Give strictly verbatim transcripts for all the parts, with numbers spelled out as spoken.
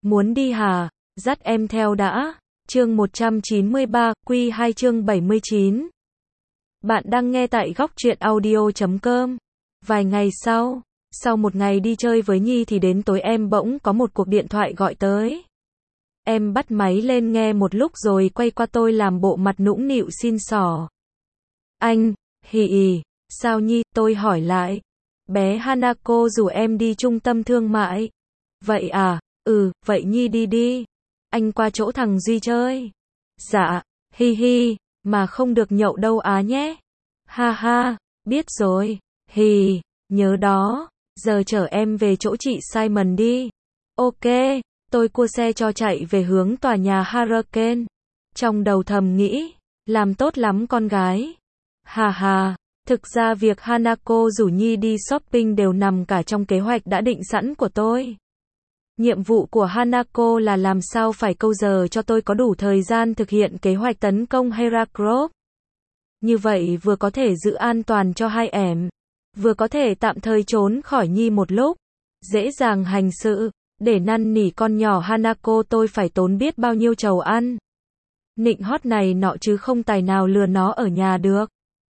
Muốn đi hả? Dắt em theo đã. Chương một trăm chín mươi ba, Quy hai chương bảy mươi chín. Bạn đang nghe tại góc truyện audio chấm com. Vài ngày sau, sau một ngày đi chơi với Nhi thì đến tối em bỗng có một cuộc điện thoại gọi tới. Em bắt máy lên nghe một lúc rồi quay qua tôi làm bộ mặt nũng nịu xin xỏ. Anh, hì ì, sao Nhi, tôi hỏi lại. Bé Hanako rủ em đi trung tâm thương mại. Vậy à, ừ, vậy Nhi đi đi. Anh qua chỗ thằng Duy chơi. Dạ, hi hi, mà không được nhậu đâu á nhé. Ha ha, biết rồi, hì, nhớ đó, giờ chở em về chỗ chị Simon đi. Ok, tôi cua xe cho chạy về hướng tòa nhà Hurricane. Trong đầu thầm nghĩ, làm tốt lắm con gái. Hà hà, thực ra việc Hanako rủ Nhi đi shopping đều nằm cả trong kế hoạch đã định sẵn của tôi. Nhiệm vụ của Hanako là làm sao phải câu giờ cho tôi có đủ thời gian thực hiện kế hoạch tấn công Heracross. Như vậy vừa có thể giữ an toàn cho hai em, vừa có thể tạm thời trốn khỏi Nhi một lúc, dễ dàng hành sự. Để năn nỉ con nhỏ Hanako tôi phải tốn biết bao nhiêu trầu ăn. Nịnh hót này nọ chứ không tài nào lừa nó ở nhà được.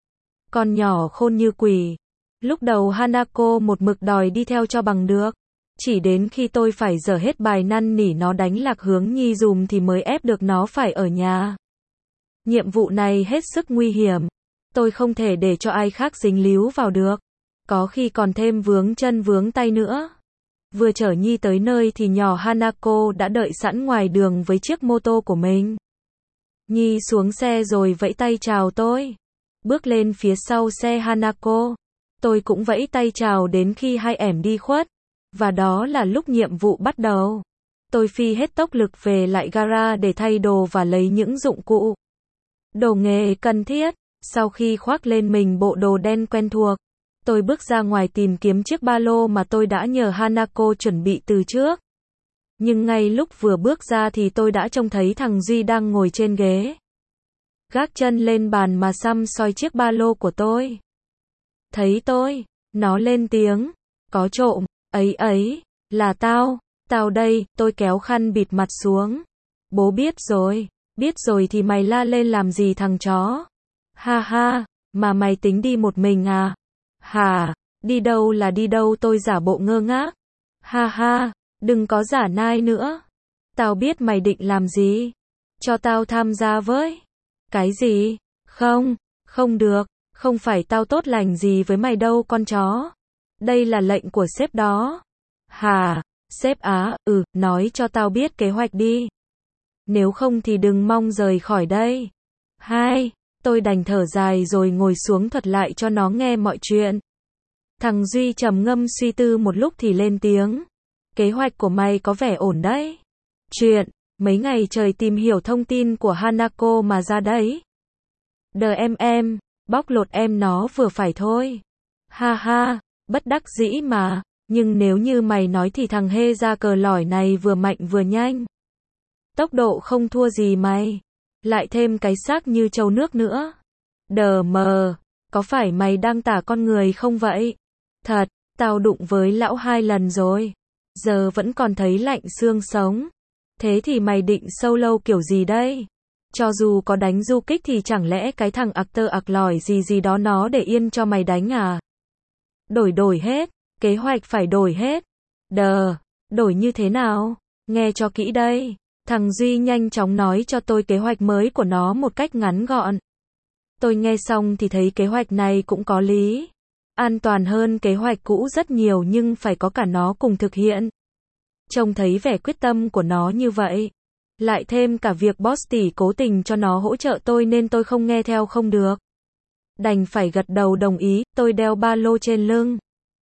Con nhỏ khôn như quỷ. Lúc đầu Hanako một mực đòi đi theo cho bằng được. Chỉ đến khi tôi phải dở hết bài năn nỉ nó đánh lạc hướng Nhi dùm thì mới ép được nó phải ở nhà. Nhiệm vụ này hết sức nguy hiểm. Tôi không thể để cho ai khác dính líu vào được. Có khi còn thêm vướng chân vướng tay nữa. Vừa chở Nhi tới nơi thì nhỏ Hanako đã đợi sẵn ngoài đường với chiếc mô tô của mình. Nhi xuống xe rồi vẫy tay chào tôi. Bước lên phía sau xe Hanako. Tôi cũng vẫy tay chào đến khi hai em đi khuất. Và đó là lúc nhiệm vụ bắt đầu. Tôi phi hết tốc lực về lại gara để thay đồ và lấy những dụng cụ đồ nghề cần thiết. Sau khi khoác lên mình bộ đồ đen quen thuộc, tôi bước ra ngoài tìm kiếm chiếc ba lô mà tôi đã nhờ Hanako chuẩn bị từ trước. Nhưng ngay lúc vừa bước ra thì tôi đã trông thấy thằng Duy đang ngồi trên ghế. Gác chân lên bàn mà săm soi chiếc ba lô của tôi. Thấy tôi, nó lên tiếng. Có trộm, ấy ấy, là tao, tao đây, tôi kéo khăn bịt mặt xuống. Bố biết rồi, biết rồi thì mày la lên làm gì thằng chó. Ha ha, mà mày tính đi một mình à? Hả, đi đâu là đi đâu, tôi giả bộ ngơ ngác. Ha ha, đừng có giả nai nữa. Tao biết mày định làm gì. Cho tao tham gia với. Cái gì? Không, không được, không phải tao tốt lành gì với mày đâu con chó. Đây là lệnh của sếp đó. Hả, sếp á, ừ, nói cho tao biết kế hoạch đi. Nếu không thì đừng mong rời khỏi đây. Hai, tôi đành thở dài rồi ngồi xuống thuật lại cho nó nghe mọi chuyện. Thằng Duy trầm ngâm suy tư một lúc thì lên tiếng. Kế hoạch của mày có vẻ ổn đấy. Chuyện, mấy ngày trời tìm hiểu thông tin của Hanako mà ra đấy. Đờ em em, bóc lột em nó vừa phải thôi. Ha ha, bất đắc dĩ mà, nhưng nếu như mày nói thì thằng hê ra cờ lỏi này vừa mạnh vừa nhanh. Tốc độ không thua gì mày. Lại thêm cái xác như trâu nước nữa. Đờ mờ, có phải mày đang tả con người không vậy? Thật, tao đụng với lão hai lần rồi. Giờ vẫn còn thấy lạnh xương sống. Thế thì mày định sâu lâu kiểu gì đây? Cho dù có đánh du kích thì chẳng lẽ cái thằng ạc tơ ạc lỏi gì gì đó nó để yên cho mày đánh à? Đổi đổi hết, kế hoạch phải đổi hết. Đờ, đổi như thế nào? Nghe cho kỹ đây. Thằng Duy nhanh chóng nói cho tôi kế hoạch mới của nó một cách ngắn gọn. Tôi nghe xong thì thấy kế hoạch này cũng có lý. An toàn hơn kế hoạch cũ rất nhiều nhưng phải có cả nó cùng thực hiện. Trông thấy vẻ quyết tâm của nó như vậy. Lại thêm cả việc boss tỷ cố tình cho nó hỗ trợ tôi nên tôi không nghe theo không được. Đành phải gật đầu đồng ý, tôi đeo ba lô trên lưng.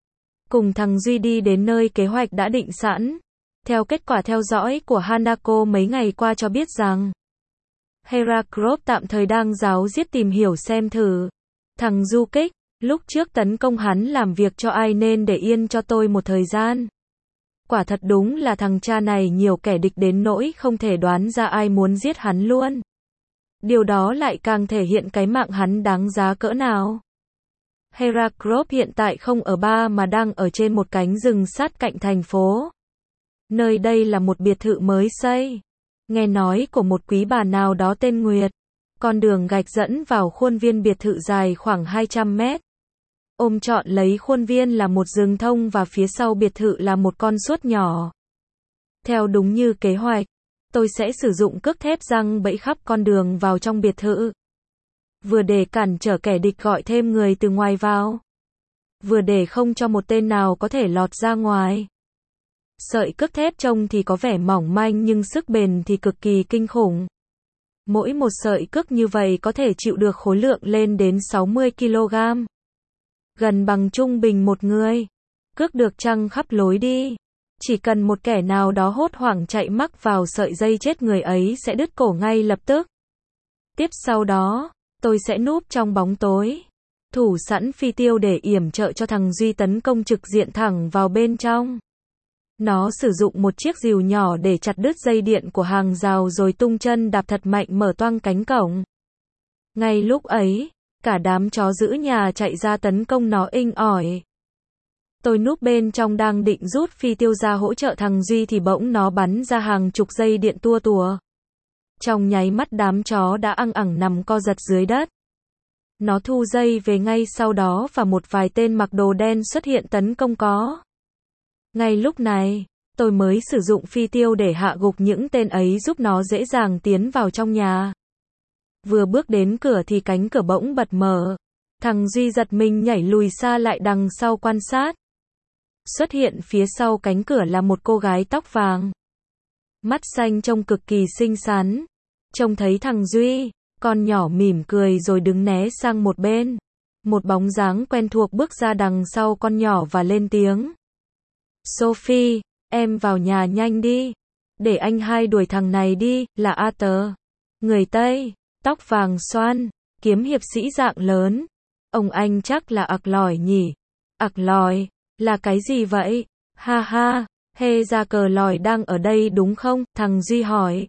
Cùng thằng Duy đi đến nơi kế hoạch đã định sẵn. Theo kết quả theo dõi của Hanako mấy ngày qua cho biết rằng Heracross tạm thời đang giáo diết tìm hiểu xem thử. Thằng du kích, lúc trước tấn công hắn làm việc cho ai nên để yên cho tôi một thời gian. Quả thật đúng là thằng cha này nhiều kẻ địch đến nỗi không thể đoán ra ai muốn giết hắn luôn. Điều đó lại càng thể hiện cái mạng hắn đáng giá cỡ nào. Heracross hiện tại không ở ba mà đang ở trên một cánh rừng sát cạnh thành phố. Nơi đây là một biệt thự mới xây. Nghe nói của một quý bà nào đó tên Nguyệt. Con đường gạch dẫn vào khuôn viên biệt thự dài khoảng hai trăm mét. Ôm trọn lấy khuôn viên là một rừng thông và phía sau biệt thự là một con suốt nhỏ. Theo đúng như kế hoạch, tôi sẽ sử dụng cước thép giăng bẫy khắp con đường vào trong biệt thự. Vừa để cản trở kẻ địch gọi thêm người từ ngoài vào. Vừa để không cho một tên nào có thể lọt ra ngoài. Sợi cước thép trông thì có vẻ mỏng manh nhưng sức bền thì cực kỳ kinh khủng. Mỗi một sợi cước như vậy có thể chịu được khối lượng lên đến sáu mươi ki lô gam. Gần bằng trung bình một người. Cước được trăng khắp lối đi. Chỉ cần một kẻ nào đó hốt hoảng chạy mắc vào sợi dây chết người ấy sẽ đứt cổ ngay lập tức. Tiếp sau đó, tôi sẽ núp trong bóng tối. Thủ sẵn phi tiêu để yểm trợ cho thằng Duy tấn công trực diện thẳng vào bên trong. Nó sử dụng một chiếc rìu nhỏ để chặt đứt dây điện của hàng rào rồi tung chân đạp thật mạnh mở toang cánh cổng. Ngay lúc ấy, cả đám chó giữ nhà chạy ra tấn công nó inh ỏi. Tôi núp bên trong đang định rút phi tiêu ra hỗ trợ thằng Duy thì bỗng nó bắn ra hàng chục dây điện tua tùa. Trong nháy mắt đám chó đã ăng ẳng nằm co giật dưới đất. Nó thu dây về ngay sau đó và một vài tên mặc đồ đen xuất hiện tấn công có. Ngay lúc này, tôi mới sử dụng phi tiêu để hạ gục những tên ấy giúp nó dễ dàng tiến vào trong nhà. Vừa bước đến cửa thì cánh cửa bỗng bật mở. Thằng Duy giật mình nhảy lùi xa lại đằng sau quan sát. Xuất hiện phía sau cánh cửa là một cô gái tóc vàng. Mắt xanh trông cực kỳ xinh xắn. Trông thấy thằng Duy, con nhỏ mỉm cười rồi đứng né sang một bên. Một bóng dáng quen thuộc bước ra đằng sau con nhỏ và lên tiếng. Sophie, em vào nhà nhanh đi. Để anh hai đuổi thằng này đi, là Arthur. Người Tây, tóc vàng xoăn, kiếm hiệp sĩ dạng lớn. Ông anh chắc là ặc lỏi nhỉ? Ặc lỏi, là cái gì vậy? Ha ha, hê ra cờ lỏi đang ở đây đúng không? Thằng Duy hỏi.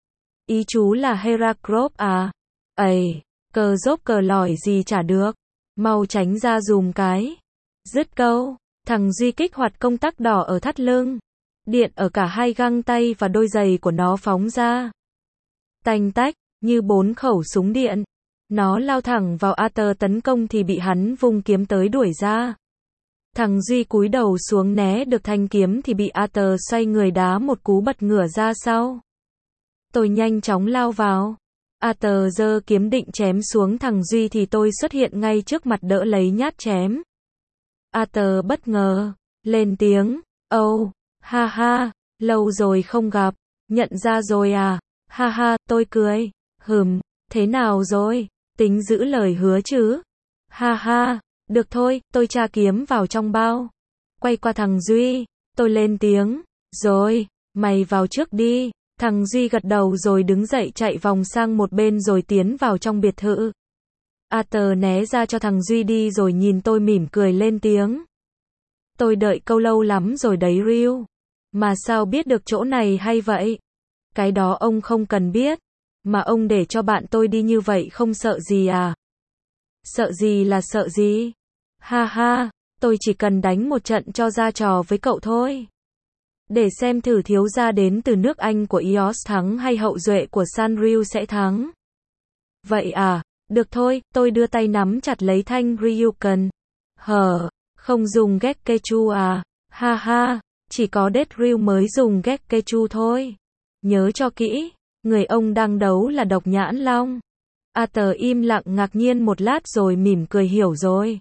Ý chú là Heracross à? Ây, cờ dốc cờ lỏi gì chả được. Mau tránh ra dùm cái. Dứt câu, thằng Duy kích hoạt công tắc đỏ ở thắt lưng. Điện ở cả hai găng tay và đôi giày của nó phóng ra. Tanh tách, như bốn khẩu súng điện. Nó lao thẳng vào Arthur tấn công thì bị hắn vung kiếm tới đuổi ra. Thằng Duy cúi đầu xuống né được thanh kiếm thì bị Arthur xoay người đá một cú bật ngửa ra sau. Tôi nhanh chóng lao vào. Arthur giơ kiếm định chém xuống thằng Duy thì tôi xuất hiện ngay trước mặt đỡ lấy nhát chém. Arthur bất ngờ, lên tiếng, "Âu, oh, ha ha, lâu rồi không gặp, nhận ra rồi à?" Ha ha, tôi cười, "Hừm, thế nào rồi, tính giữ lời hứa chứ?" Ha ha, "Được thôi, tôi tra kiếm vào trong bao." Quay qua thằng Duy, tôi lên tiếng, "Rồi, mày vào trước đi." Thằng Duy gật đầu rồi đứng dậy chạy vòng sang một bên rồi tiến vào trong biệt thự. Arthur né ra cho thằng Duy đi rồi nhìn tôi mỉm cười lên tiếng. "Tôi đợi câu lâu lắm rồi đấy Ryu. Mà sao biết được chỗ này hay vậy?" "Cái đó ông không cần biết. Mà ông để cho bạn tôi đi như vậy không sợ gì à?" "Sợ gì là sợ gì? Ha ha, tôi chỉ cần đánh một trận cho ra trò với cậu thôi. Để xem thử thiếu gia đến từ nước Anh của e o ét thắng hay hậu duệ của Sanryu sẽ thắng." "Vậy à, được thôi." Tôi đưa tay nắm chặt lấy thanh Ryuken. "Hờ, không dùng Gekkechu à? Ha ha, chỉ có Death-Ryu mới dùng Gekkechu thôi. Nhớ cho kỹ, người ông đang đấu là Độc Nhãn Long." Arthur im lặng ngạc nhiên một lát rồi mỉm cười hiểu rồi.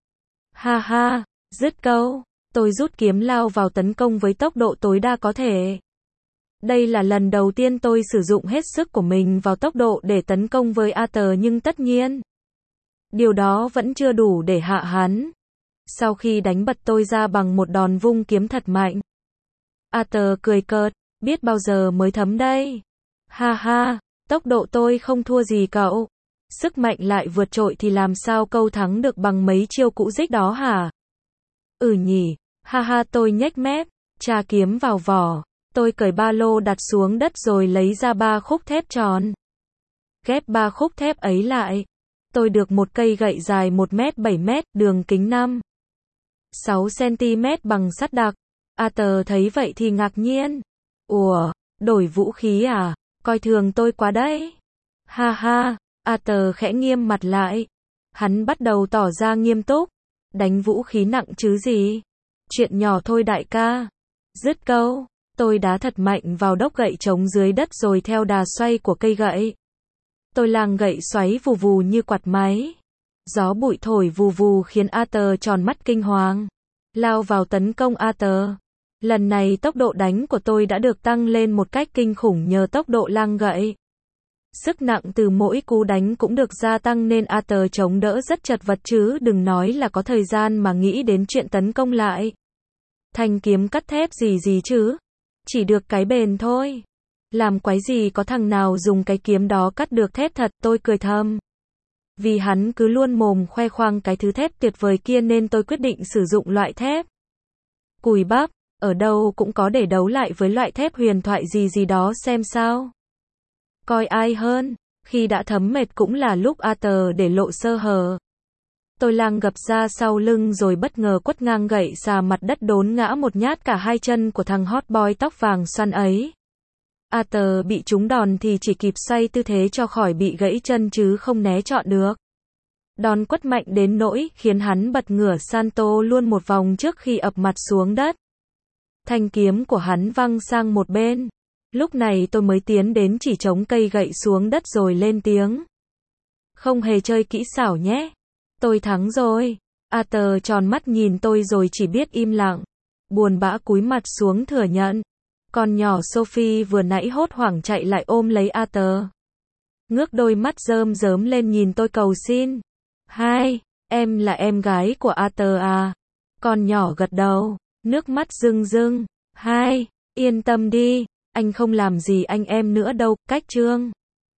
Ha ha, dứt câu, tôi rút kiếm lao vào tấn công với tốc độ tối đa có thể. Đây là lần đầu tiên tôi sử dụng hết sức của mình vào tốc độ để tấn công với Arthur nhưng tất nhiên, điều đó vẫn chưa đủ để hạ hắn. Sau khi đánh bật tôi ra bằng một đòn vung kiếm thật mạnh. Arthur cười cợt, "Biết bao giờ mới thấm đây?" Ha ha, tốc độ tôi không thua gì cậu. Sức mạnh lại vượt trội thì làm sao câu thắng được bằng mấy chiêu cũ dích đó hả? Ừ nhỉ, ha ha tôi nhếch mép, tra kiếm vào vỏ. Tôi cởi ba lô đặt xuống đất rồi lấy ra ba khúc thép tròn. Ghép ba khúc thép ấy lại. Tôi được một cây gậy dài một mét bảy mét, đường kính năm sáu xăng ti mét bằng sắt đặc. Arthur thấy vậy thì ngạc nhiên. Ủa, đổi vũ khí à? Coi thường tôi quá đấy. Ha ha, Arthur khẽ nghiêm mặt lại. Hắn bắt đầu tỏ ra nghiêm túc. Đánh vũ khí nặng chứ gì? Chuyện nhỏ thôi đại ca. Dứt câu, tôi đá thật mạnh vào đốc gậy trống dưới đất rồi theo đà xoay của cây gậy. Tôi làng gậy xoáy vù vù như quạt máy. Gió bụi thổi vù vù khiến Arthur tròn mắt kinh hoàng. Lao vào tấn công Arthur. Lần này tốc độ đánh của tôi đã được tăng lên một cách kinh khủng nhờ tốc độ lang gậy. Sức nặng từ mỗi cú đánh cũng được gia tăng nên Arthur chống đỡ rất chật vật chứ đừng nói là có thời gian mà nghĩ đến chuyện tấn công lại. Thanh kiếm cắt thép gì gì chứ. Chỉ được cái bền thôi. Làm quái gì có thằng nào dùng cái kiếm đó cắt được thép thật, tôi cười thầm. Vì hắn cứ luôn mồm khoe khoang cái thứ thép tuyệt vời kia nên tôi quyết định sử dụng loại thép cùi bắp, ở đâu cũng có để đấu lại với loại thép huyền thoại gì gì đó xem sao. Coi ai hơn, khi đã thấm mệt cũng là lúc Arthur để lộ sơ hở. Tôi lang gập ra sau lưng rồi bất ngờ quất ngang gậy xà mặt đất đốn ngã một nhát cả hai chân của thằng hot boy tóc vàng xoăn ấy. Arthur bị trúng đòn thì chỉ kịp xoay tư thế cho khỏi bị gãy chân chứ không né trọn được. Đòn quất mạnh đến nỗi khiến hắn bật ngửa Santo luôn một vòng trước khi ập mặt xuống đất. Thanh kiếm của hắn văng sang một bên. Lúc này tôi mới tiến đến chỉ chống cây gậy xuống đất rồi lên tiếng. Không hề chơi kỹ xảo nhé. Tôi thắng rồi. Arthur tròn mắt nhìn tôi rồi chỉ biết im lặng. Buồn bã cúi mặt xuống thừa nhận. Con nhỏ Sophie vừa nãy hốt hoảng chạy lại ôm lấy Arthur. Ngước đôi mắt rơm rớm lên nhìn tôi cầu xin. Hai, em là em gái của Arthur à? Con nhỏ gật đầu, nước mắt rưng rưng. Hai, yên tâm đi, anh không làm gì anh em nữa đâu, cách trương.